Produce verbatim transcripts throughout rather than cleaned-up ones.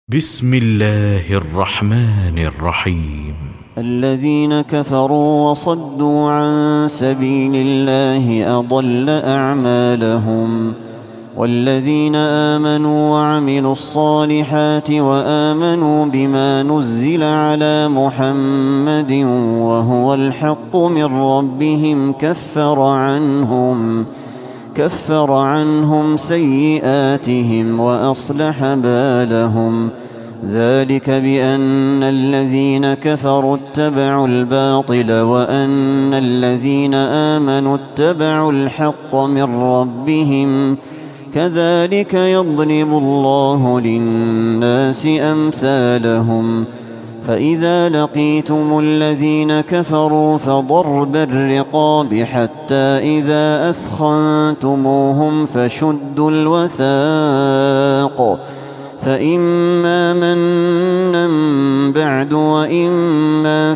بسم الله الرحمن الرحيم. الذين كفروا وصدوا عن سبيل الله أضل أعمالهم والذين آمنوا وعملوا الصالحات وآمنوا بما نزل على محمد وهو الحق من ربهم كفر عنهم كفر عنهم سيئاتهم وأصلح بالهم ذلك بأن الذين كفروا اتبعوا الباطل وأن الذين آمنوا اتبعوا الحق من ربهم كذلك يضرب الله للناس أمثالهم فإذا لقيتم الذين كفروا فضرب الرقاب حتى إذا أثخنتموهم فشدوا الوثاق فإما منا بعد وإما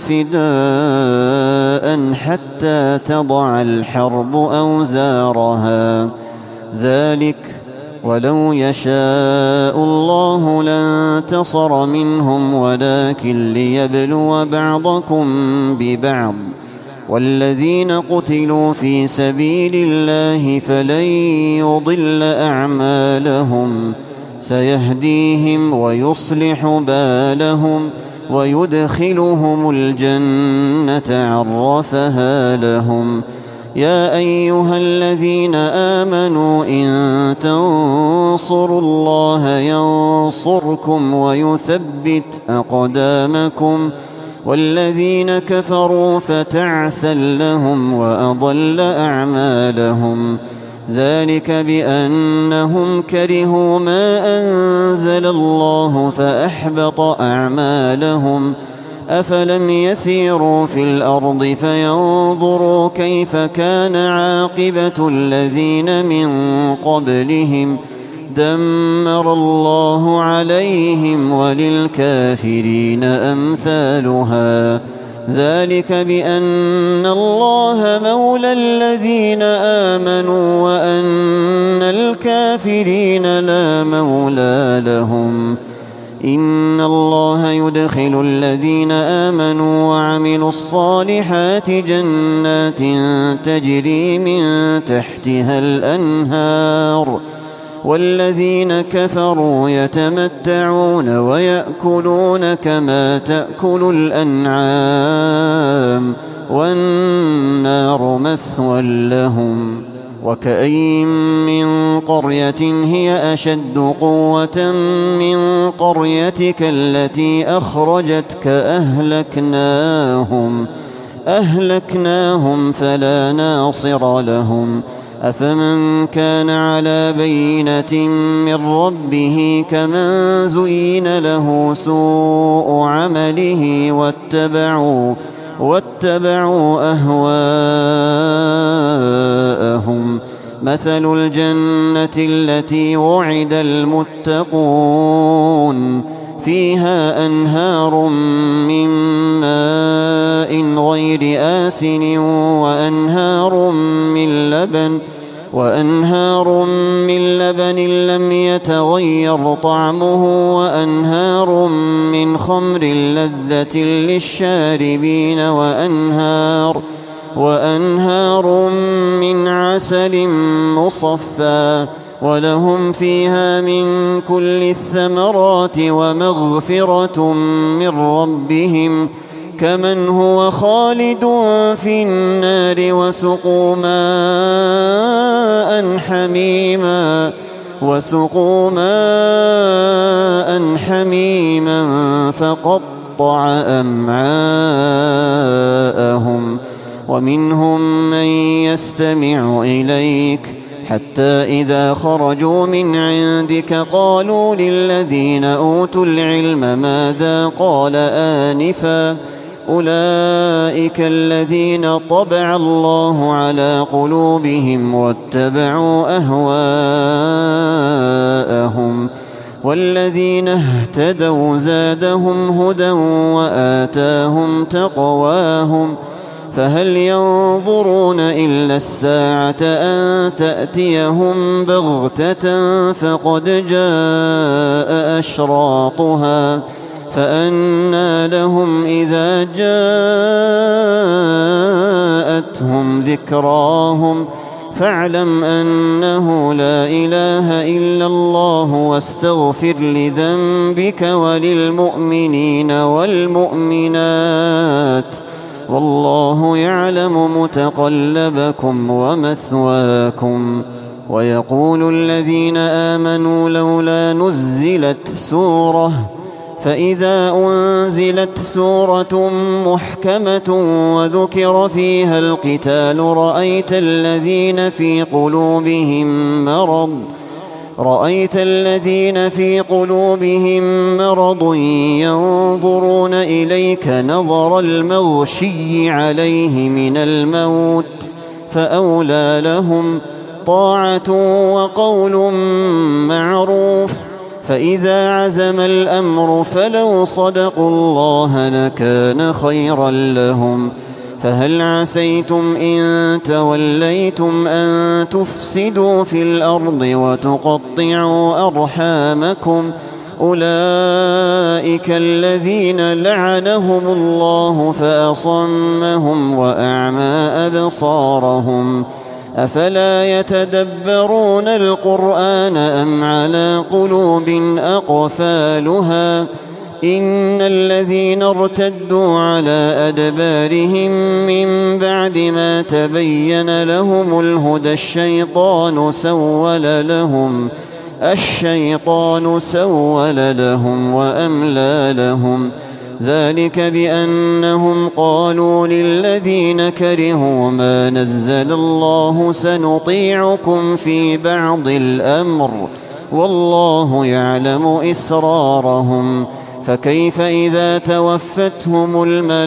فداء حتى تضع الحرب أوزارها ذلك ولو يشاء الله لانتصر منهم ولكن ليبلو بعضكم ببعض والذين قتلوا في سبيل الله فلن يضل أعمالهم سيهديهم ويصلح بالهم ويدخلهم الجنة عرفها لهم يا أيها الذين آمنوا إن تنصروا الله ينصركم ويثبت أقدامكم والذين كفروا فتعسا لهم وأضل أعمالهم ذلك بأنهم كرهوا ما أنزل الله فأحبط أعمالهم أفلم يسيروا في الأرض فينظروا كيف كان عاقبة الذين من قبلهم دمر الله عليهم وللكافرين أمثالها ذلك بأن الله مولى الذين آمنوا وأن الكافرين لا مولى لهم إن الله يدخل الذين آمنوا وعملوا الصالحات جنات تجري من تحتها الأنهار والذين كفروا يتمتعون ويأكلون كما تأكل الأنعام والنار مثوى لهم وكأين من قرية هي أشد قوة من قريتك التي أخرجتك أهلكناهم أهلكناهم فلا ناصر لهم أفمن كان على بينة من ربه كمن زين له سوء عمله واتبعوا واتبعوا أهواءهم مثل الجنة التي وعد المتقون فيها أنهار من ماء غير آسن وأنهار من لبن وأنهار من لبن لم يتغير طعمه وأنهار من خمر لذة للشاربين وأنهار وأنهار من عسل مصفى ولهم فيها من كل الثمرات ومغفرة من ربهم كمن هو خالد في النار وسقوا ماء حميما وسقوا ماء حميما فقطع أمعاءهم ومنهم من يستمع إليك حتى إذا خرجوا من عندك قالوا للذين أوتوا العلم ماذا قال آنفا أولئك الذين طبع الله على قلوبهم واتبعوا أهواءهم والذين اهتدوا زادهم هدى وآتاهم تقواهم فهل ينظرون إلا الساعة أن تأتيهم بغتة فقد جاء أشراطها فأنى لهم إذا جاءتهم ذكراهم فاعلم أنه لا إله إلا الله واستغفر لذنبك وللمؤمنين والمؤمنات والله يعلم متقلبكم ومثواكم. ويقول الذين آمنوا لولا نزلت سورة فإذا أنزلت سورة محكمة وذكر فيها القتال رأيت الذين في قلوبهم مرض رأيت الذين في قلوبهم مرض ينظرون إليك نظر المغشي عليه من الموت فأولى لهم طاعة وقول معروف فإذا عزم الأمر فلو صدقوا الله لكان خيرا لهم. فهل عسيتم إن توليتم أن تفسدوا في الأرض وتقطعوا أرحامكم أولئك الذين لعنهم الله فأصمهم وأعمى أبصارهم أفلا يتدبرون القرآن أم على قلوب أقفالها إن الذين ارتدوا على أدبارهم من بعد ما تبين لهم الهدى الشيطان سول لهم الشيطان سول لهم وأملى لهم ذلك بأنهم قالوا للذين كرهوا ما نزل الله سنطيعكم في بعض الأمر والله يعلم إسرارهم فكيف إذا توفتهم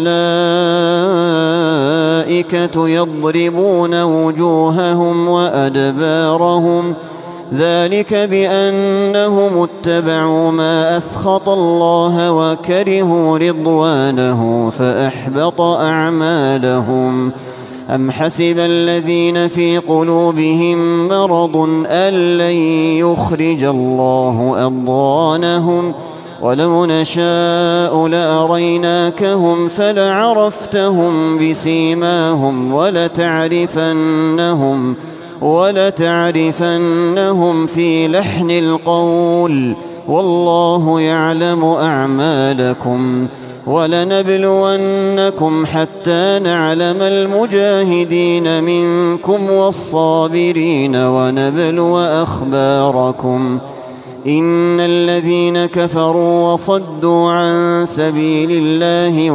الملائكة يضربون وجوههم وأدبارهم ذلك بأنهم اتبعوا ما أسخط الله وكرهوا رضوانه فأحبط أعمالهم. أم حسب الذين في قلوبهم مرض أن لن يخرج الله أضغانهم ولو نشاء لأريناكهم فلعرفتهم بسيماهم ولتعرفنهم ولتعرفنهم في لحن القول والله يعلم أعمالكم. ولنبلونكم حتى نعلم المجاهدين منكم والصابرين ونبلو أخباركم. إن الذين كفروا وصدوا عن سبيل الله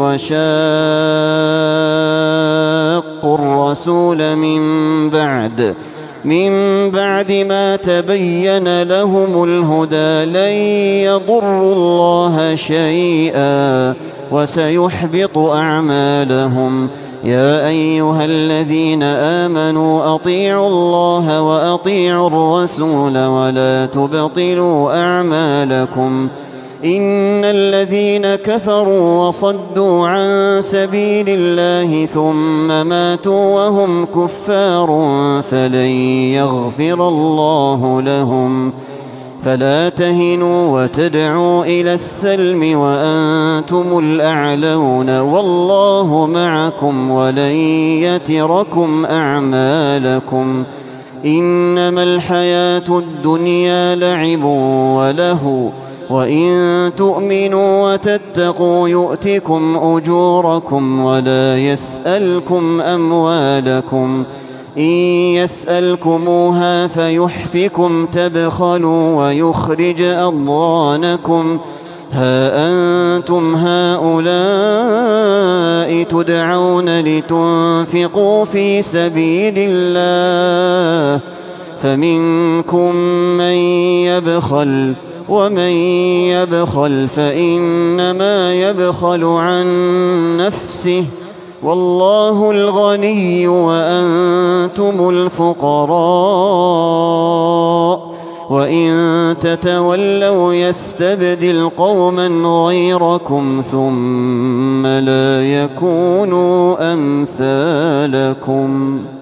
وشاقوا الرسول من بعد من بعد ما تبين لهم الهدى لن يضروا الله شيئا وسيحبط أعمالهم. يا أيها الذين آمنوا أطيعوا الله وأطيعوا الرسول ولا تبطلوا أعمالكم. إن الذين كفروا وصدوا عن سبيل الله ثم ماتوا وهم كفار فلن يغفر الله لهم. فلا تهنوا وتدعوا إلى السلم وأنتم الأعلون والله معكم ولن يتركم أعمالكم. إنما الحياة الدنيا لعب وله وإن تؤمنوا وتتقوا يؤتكم أجوركم ولا يسألكم أموالكم. إن يسألكموها فيحفكم تبخلوا ويخرج أضغانكم. ها أنتم هؤلاء تدعون لتنفقوا في سبيل الله فمنكم من يبخل ومن يبخل فإنما يبخل عن نفسه والله الغني وأنتم الفقراء وإن تتولوا يستبدل قوما غيركم ثم لا يكونوا أمثالكم.